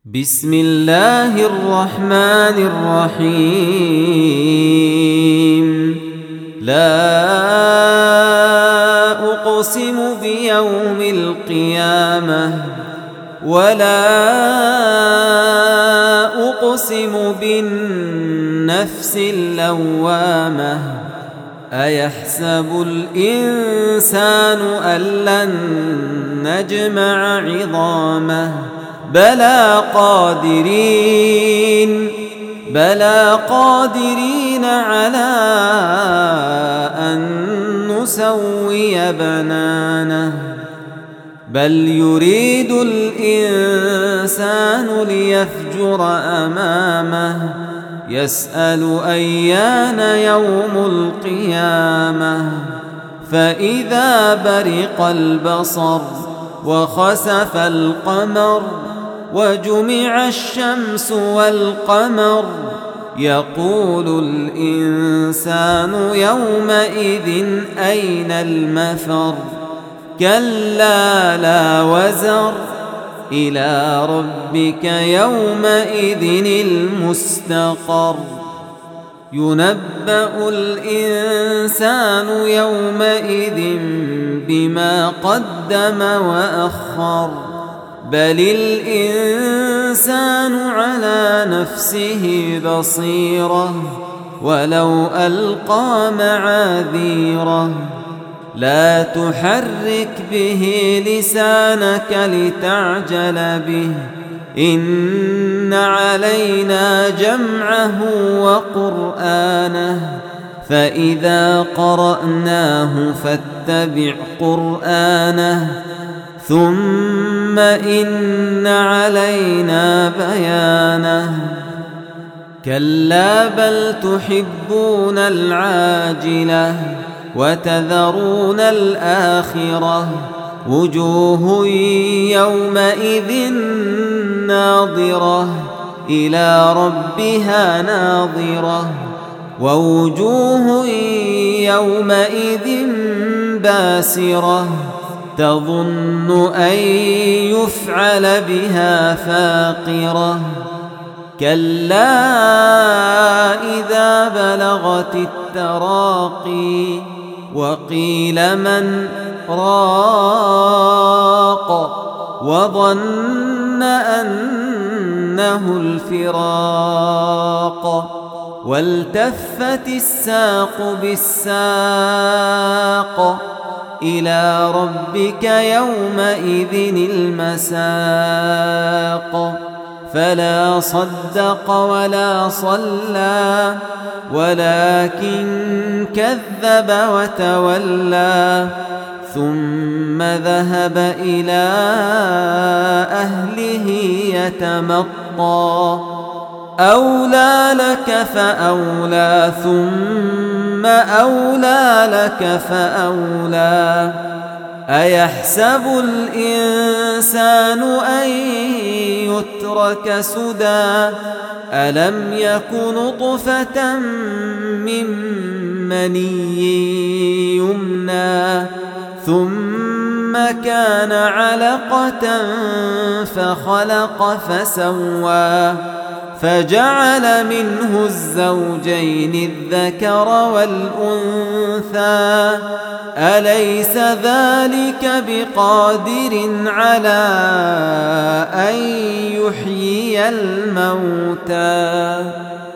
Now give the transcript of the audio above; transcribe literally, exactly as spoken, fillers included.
بسم الله الرحمن الرحيم. لا أقسم بيوم القيامة ولا أقسم بالنفس اللوامة. أيحسب الإنسان أن لن نجمع عظامه بلى قادرين بلى قادرين على أن نسوي بنانه بل يريد الإنسان ليفجر أمامه يسأل أيان يوم القيامة. فإذا برق البصر وخسف القمر وجمع الشمس والقمر يقول الإنسان يومئذ أين المفر. كلا لا وزر إلى ربك يومئذ المستقر. ينبأ الإنسان يومئذ بما قدم وأخر بل الإنسان على نفسه بصيرة ولو ألقى معاذيره. لا تحرك به لسانك لتعجل به إن علينا جمعه وقرآنه فإذا قرأناه فاتبع قرآنه ثم إن علينا بيانه. كلا بل تحبون العاجلة وتذرون الآخرة وجوه يومئذ ناظرة إلى ربها ناظرة ووجوه يومئذ باسرة تظن أن يفعل بها فاقرة. كلا إذا بلغت التراقي وقيل من راق وظن أنه الفراق والتفت الساق بالساق إلى ربك يومئذ المساق. فلا صدق ولا صلى ولكن كذب وتولى ثم ذهب إلى أهله يتمطى. أولى لك فأولى ثم أولى لك فأولى. أيحسب الإنسان أن يترك سدى ألم يك نطفة من مني يمنى ثم كان علقة فخلق فسوى فجعل منه الزوجين الذكر والأنثى. أليس ذلك بقادر على أن يحيي الموتى.